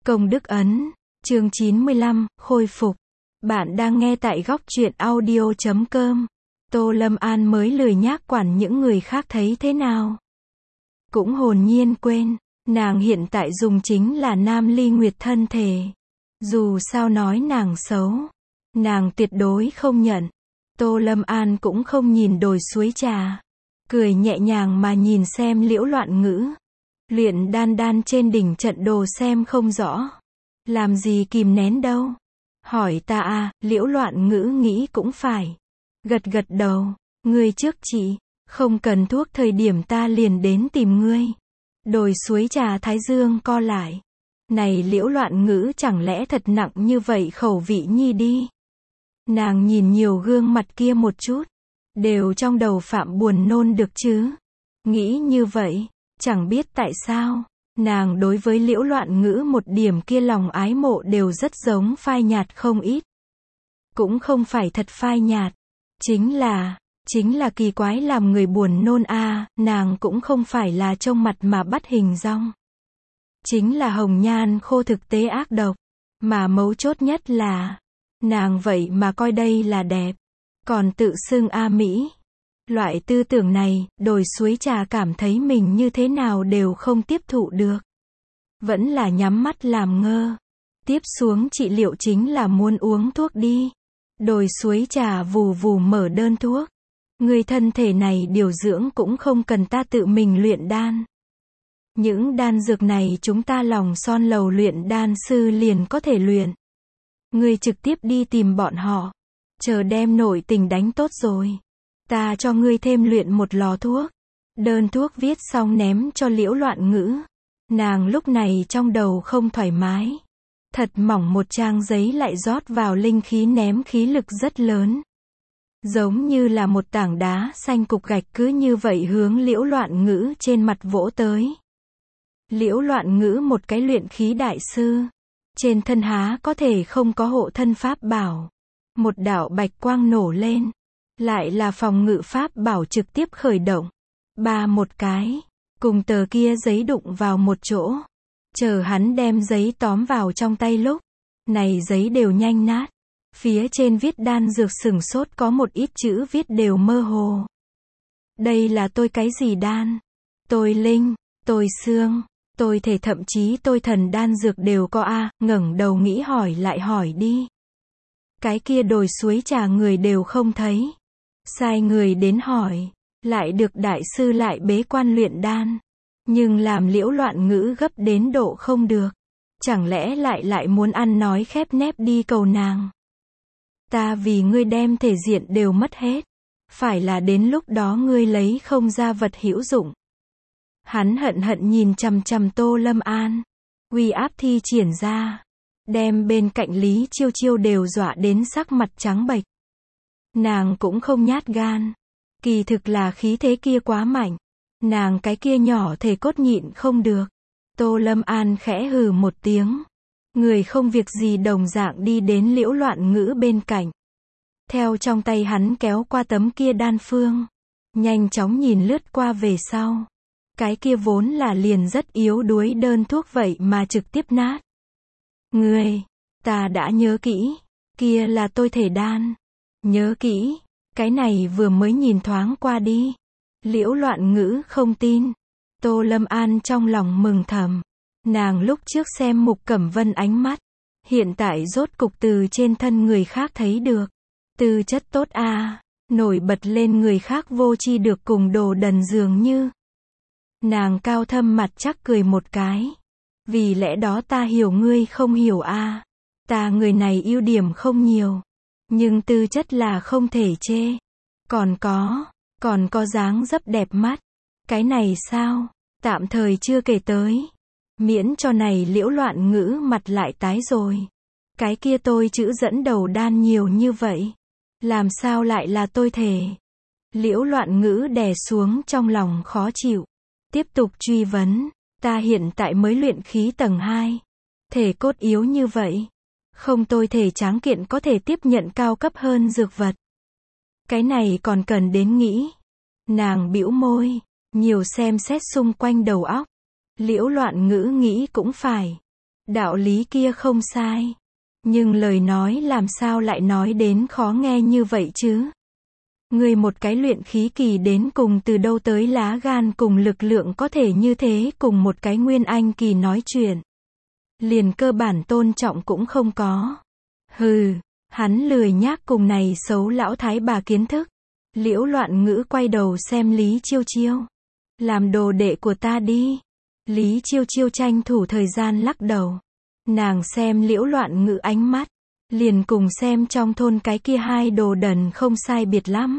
Công đức ấn, chương 95, khôi phục. Bạn đang nghe tại góc truyện audio.com. Tô Lâm An mới lười nhác quản những người khác thấy thế nào. Cũng hồn nhiên quên, nàng hiện tại dùng chính là Nam Ly Nguyệt thân thể. Dù sao nói nàng xấu, nàng tuyệt đối không nhận. Tô Lâm An cũng không nhìn đồi suối trà. Cười nhẹ nhàng mà nhìn xem Liễu Loạn Ngữ. Luyện đan trên đỉnh trận đồ xem không rõ. Làm gì kìm nén đâu. Hỏi ta à, Liễu Loạn Ngữ nghĩ cũng phải. Gật gật đầu, ngươi trước chị, không cần thuốc thời điểm ta liền đến tìm ngươi. Đồi suối trà thái dương co lại. Này Liễu Loạn Ngữ chẳng lẽ thật nặng như vậy khẩu vị nhi đi. Nàng nhìn nhiều gương mặt kia một chút. Đều trong đầu phạm buồn nôn được chứ. Nghĩ như vậy, chẳng biết tại sao, nàng đối với Liễu Loạn Ngữ một điểm kia lòng ái mộ đều rất giống phai nhạt không ít. Cũng không phải thật phai nhạt. Chính là kỳ quái làm người buồn nôn a, nàng cũng không phải là trông mặt mà bắt hình dong. Chính là hồng nhan khô thực tế ác độc. Mà mấu chốt nhất là, nàng vậy mà coi đây là đẹp. Còn tự xưng A Mỹ. Loại tư tưởng này, đồi suối trà cảm thấy mình như thế nào đều không tiếp thụ được. Vẫn là nhắm mắt làm ngơ. Tiếp xuống trị liệu chính là muốn uống thuốc đi. Đồi suối trà vù vù mở đơn thuốc. Người thân thể này điều dưỡng cũng không cần ta tự mình luyện đan. Những đan dược này chúng ta lòng son lầu luyện đan sư liền có thể luyện. Người trực tiếp đi tìm bọn họ. Chờ đem nội tình đánh tốt rồi. Ta cho ngươi thêm luyện một lò thuốc. Đơn thuốc viết xong ném cho Liễu Loạn Ngữ. Nàng lúc này trong đầu không thoải mái. Thật mỏng một trang giấy lại rót vào linh khí ném khí lực rất lớn. Giống như là một tảng đá xanh cục gạch cứ như vậy hướng Liễu Loạn Ngữ trên mặt vỗ tới. Liễu Loạn Ngữ một cái luyện khí đại sư. Trên thân há có thể không có hộ thân pháp bảo. Một đạo bạch quang nổ lên. Lại là phòng ngự pháp bảo trực tiếp khởi động. Ba một cái. Cùng tờ kia giấy đụng vào một chỗ. Chờ hắn đem giấy tóm vào trong tay lúc. Này giấy đều nhanh nát. Phía trên viết đan dược sừng sốt có một ít chữ viết đều mơ hồ. Đây là tôi cái gì đan? Tôi linh, tôi xương, tôi thể thậm chí tôi thần đan dược đều có a, ngẩng đầu nghĩ hỏi lại hỏi đi. Cái kia đồi suối trà người đều không thấy. Sai người đến hỏi, lại được đại sư lại bế quan luyện đan. Nhưng làm Liễu Loạn Ngữ gấp đến độ không được. Chẳng lẽ lại muốn ăn nói khép nép đi cầu nàng. Ta vì ngươi đem thể diện đều mất hết. Phải là đến lúc đó ngươi lấy không ra vật hữu dụng. Hắn hận nhìn chằm chằm Tô Lâm An. Uy áp thi triển ra. Đem bên cạnh Lý Chiêu Chiêu đều dọa đến sắc mặt trắng bệch. Nàng cũng không nhát gan. Kỳ thực là khí thế kia quá mạnh. Nàng cái kia nhỏ thể cốt nhịn không được. Tô Lâm An khẽ hừ một tiếng. Người không việc gì đồng dạng đi đến Liễu Loạn Ngữ bên cạnh. Theo trong tay hắn kéo qua tấm kia đan phương. Nhanh chóng nhìn lướt qua về sau. Cái kia vốn là liền rất yếu đuối đơn thuốc vậy mà trực tiếp nát. Ngươi, ta đã nhớ kỹ. Kia là tôi thể đan. Nhớ kỹ. Cái này vừa mới nhìn thoáng qua đi. Liễu Loạn Ngữ không tin. Tô Lâm An trong lòng mừng thầm. Nàng lúc trước xem Mục Cẩm Vân ánh mắt. Hiện tại rốt cục từ trên thân người khác thấy được. Tư chất tốt a, nổi bật lên người khác vô tri được cùng đồ đần dường như. Nàng cao thâm mặt chắc cười một cái. Vì lẽ đó ta hiểu ngươi không hiểu a. Ta người này ưu điểm không nhiều. Nhưng tư chất là không thể chê. Còn có dáng dấp đẹp mắt. Cái này sao? Tạm thời chưa kể tới. Miễn cho này Liễu Loạn Ngữ mặt lại tái rồi. Cái kia tôi chữ dẫn đầu đan nhiều như vậy. Làm sao lại là tôi thể? Liễu Loạn Ngữ đè xuống trong lòng khó chịu. Tiếp tục truy vấn. Ta hiện tại mới luyện khí tầng 2. Thể cốt yếu như vậy. Không tôi thể tráng kiện có thể tiếp nhận cao cấp hơn dược vật. Cái này còn cần đến nghĩ. Nàng bĩu môi. Nhiều xem xét xung quanh đầu óc. Liễu Loạn Ngữ nghĩ cũng phải. Đạo lý kia không sai. Nhưng lời nói làm sao lại nói đến khó nghe như vậy chứ? Ngươi một cái luyện khí kỳ đến cùng từ đâu tới lá gan cùng lực lượng có thể như thế cùng một cái nguyên anh kỳ nói chuyện. Liền cơ bản tôn trọng cũng không có. Hừ, hắn lười nhác cùng này xấu lão thái bà kiến thức. Liễu Loạn Ngữ quay đầu xem Lý Chiêu Chiêu. Làm đồ đệ của ta đi. Lý Chiêu Chiêu tranh thủ thời gian lắc đầu. Nàng xem Liễu Loạn Ngữ ánh mắt. Liền cùng xem trong thôn cái kia hai đồ đần không sai biệt lắm.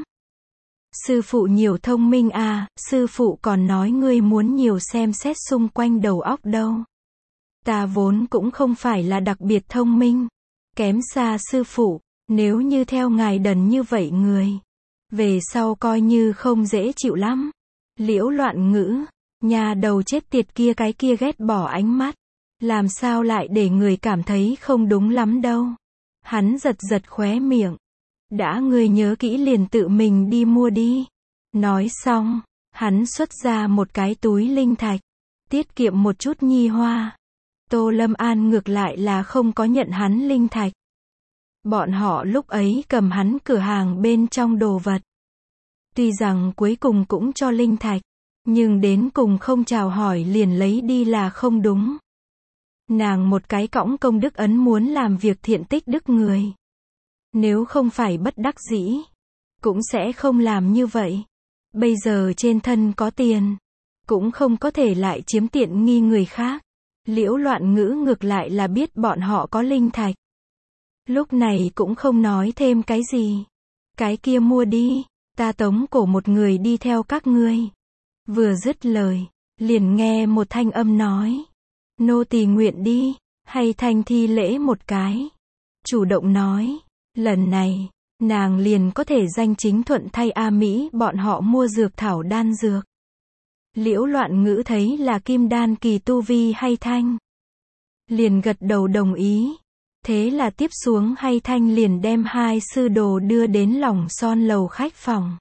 Sư phụ nhiều thông minh à, sư phụ còn nói ngươi muốn nhiều xem xét xung quanh đầu óc đâu. Ta vốn cũng không phải là đặc biệt thông minh. Kém xa sư phụ, nếu như theo ngài đần như vậy người. Về sau coi như không dễ chịu lắm. Liễu Loạn Ngữ, nhà đầu chết tiệt kia cái kia ghét bỏ ánh mắt. Làm sao lại để người cảm thấy không đúng lắm đâu. Hắn giật giật khóe miệng. Đã ngươi nhớ kỹ liền tự mình đi mua đi. Nói xong, hắn xuất ra một cái túi linh thạch. Tiết kiệm một chút nhi hoa. Tô Lâm An ngược lại là không có nhận hắn linh thạch. Bọn họ lúc ấy cầm hắn cửa hàng bên trong đồ vật. Tuy rằng cuối cùng cũng cho linh thạch. Nhưng đến cùng không chào hỏi liền lấy đi là không đúng. Nàng một cái cõng công đức ấn muốn làm việc thiện tích đức người. Nếu không phải bất đắc dĩ, cũng sẽ không làm như vậy. Bây giờ trên thân có tiền, cũng không có thể lại chiếm tiện nghi người khác. Liễu Loạn Ngữ ngược lại là biết bọn họ có linh thạch. Lúc này cũng không nói thêm cái gì. Cái kia mua đi, ta tống cổ một người đi theo các ngươi. Vừa dứt lời, liền nghe một thanh âm nói. Nô tỳ nguyện đi, hay thanh thi lễ một cái. Chủ động nói, lần này, nàng liền có thể danh chính thuận thay A Mỹ bọn họ mua dược thảo đan dược. Liễu Loạn Ngữ thấy là kim đan kỳ tu vi hay thanh. Liền gật đầu đồng ý. Thế là tiếp xuống hay thanh liền đem hai sư đồ đưa đến Lòng Son lầu khách phòng.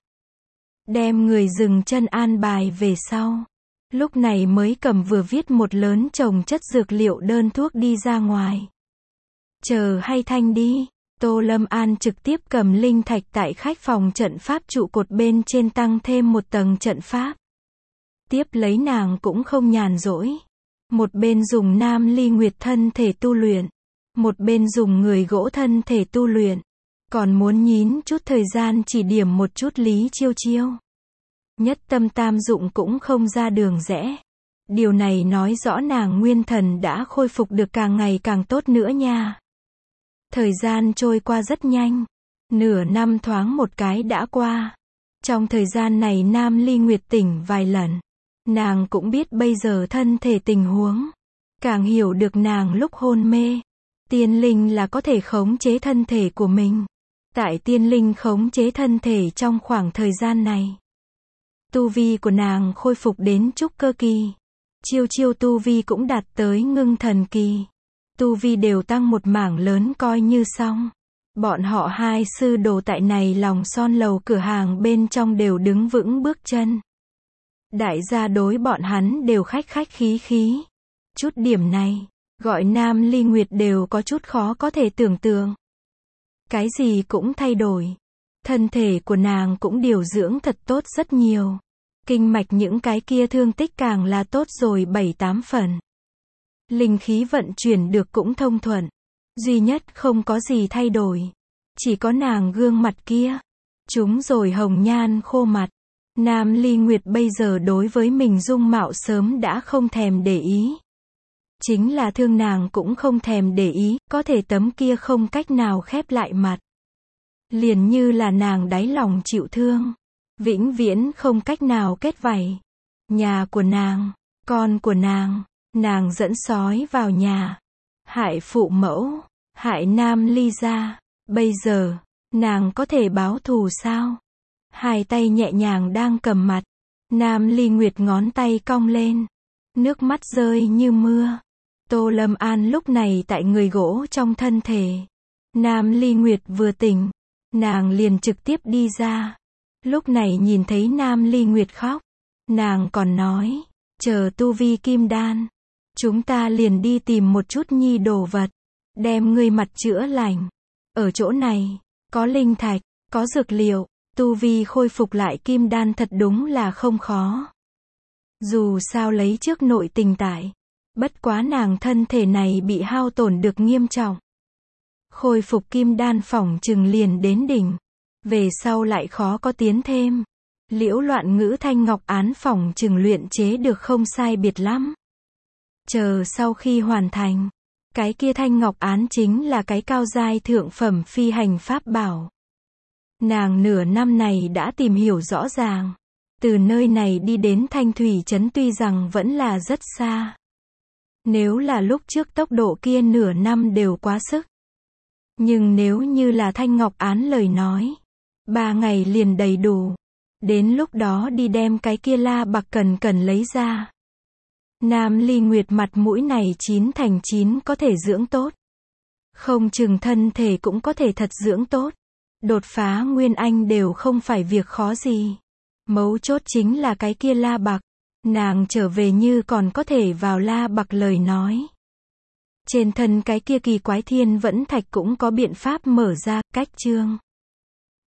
Đem người dừng chân an bài về sau. Lúc này mới cầm vừa viết một lớn chồng chất dược liệu đơn thuốc đi ra ngoài. Chờ hay thanh đi. Tô Lâm An trực tiếp cầm linh thạch tại khách phòng trận pháp trụ cột bên trên tăng thêm một tầng trận pháp. Tiếp lấy nàng cũng không nhàn rỗi. Một bên dùng Nam Ly Nguyệt thân thể tu luyện. Một bên dùng người gỗ thân thể tu luyện. Còn muốn nhín chút thời gian chỉ điểm một chút Lý Chiêu Chiêu. Nhất tâm tam dụng cũng không ra đường rẽ. Điều này nói rõ nàng nguyên thần đã khôi phục được càng ngày càng tốt nữa nha. Thời gian trôi qua rất nhanh. Nửa năm thoáng một cái đã qua. Trong thời gian này Nam Ly Nguyệt tỉnh vài lần. Nàng cũng biết bây giờ thân thể tình huống. Càng hiểu được nàng lúc hôn mê. Tiên linh là có thể khống chế thân thể của mình. Tại tiên linh khống chế thân thể trong khoảng thời gian này. Tu vi của nàng khôi phục đến trúc cơ kỳ. Chiêu Chiêu tu vi cũng đạt tới ngưng thần kỳ. Tu vi đều tăng một mảng lớn coi như xong. Bọn họ hai sư đồ tại này Lòng Son lầu cửa hàng bên trong đều đứng vững bước chân. Đại gia đối bọn hắn đều khách khách khí khí. Chút điểm này, gọi Nam Ly Nguyệt đều có chút khó có thể tưởng tượng. Cái gì cũng thay đổi. Thân thể của nàng cũng điều dưỡng thật tốt rất nhiều. Kinh mạch những cái kia thương tích càng là tốt rồi 7-8 phần. Linh khí vận chuyển được cũng thông thuận. Duy nhất không có gì thay đổi. Chỉ có nàng gương mặt kia. Chúng rồi hồng nhan khô mặt. Nam Ly Nguyệt bây giờ đối với mình dung mạo sớm đã không thèm để ý. Chính là thương nàng cũng không thèm để ý, có thể tấm kia không cách nào khép lại mặt. Liền như là nàng đáy lòng chịu thương. Vĩnh viễn không cách nào kết vảy. Nhà của nàng, con của nàng dẫn sói vào nhà. Hại phụ mẫu, hại Nam Ly gia. Bây giờ, nàng có thể báo thù sao? Hai tay nhẹ nhàng đang cầm mặt. Nam Ly Nguyệt ngón tay cong lên. Nước mắt rơi như mưa. Tô Lâm An lúc này tại người gỗ trong thân thể. Nam Ly Nguyệt vừa tỉnh. Nàng liền trực tiếp đi ra. Lúc này nhìn thấy Nam Ly Nguyệt khóc. Nàng còn nói. Chờ tu vi kim đan. Chúng ta liền đi tìm một chút nhi đồ vật, đem ngươi mặt chữa lành. Ở chỗ này, có linh thạch, có dược liệu, tu vi khôi phục lại kim đan thật đúng là không khó. Dù sao lấy trước nội tình tại, bất quá nàng thân thể này bị hao tổn được nghiêm trọng. Khôi phục kim đan phỏng chừng liền đến đỉnh, về sau lại khó có tiến thêm. Liễu Loạn Ngữ thanh ngọc án phỏng chừng luyện chế được không sai biệt lắm. Chờ sau khi hoàn thành, cái kia thanh ngọc án chính là cái cao giai thượng phẩm phi hành pháp bảo. Nàng nửa năm này đã tìm hiểu rõ ràng. Từ nơi này đi đến Thanh Thủy Trấn tuy rằng vẫn là rất xa. Nếu là lúc trước tốc độ kia nửa năm đều quá sức. Nhưng nếu như là thanh ngọc án lời nói, 3 ngày liền đầy đủ. Đến lúc đó đi đem cái kia la bạc cần lấy ra. Nam Ly Nguyệt mặt mũi này 9 thành 9 có thể dưỡng tốt. Không chừng thân thể cũng có thể thật dưỡng tốt. Đột phá Nguyên Anh đều không phải việc khó gì. Mấu chốt chính là cái kia la bạc. Nàng trở về như còn có thể vào la bạc lời nói. Trên thân cái kia kỳ quái thiên vẫn thạch cũng có biện pháp mở ra, cách chương.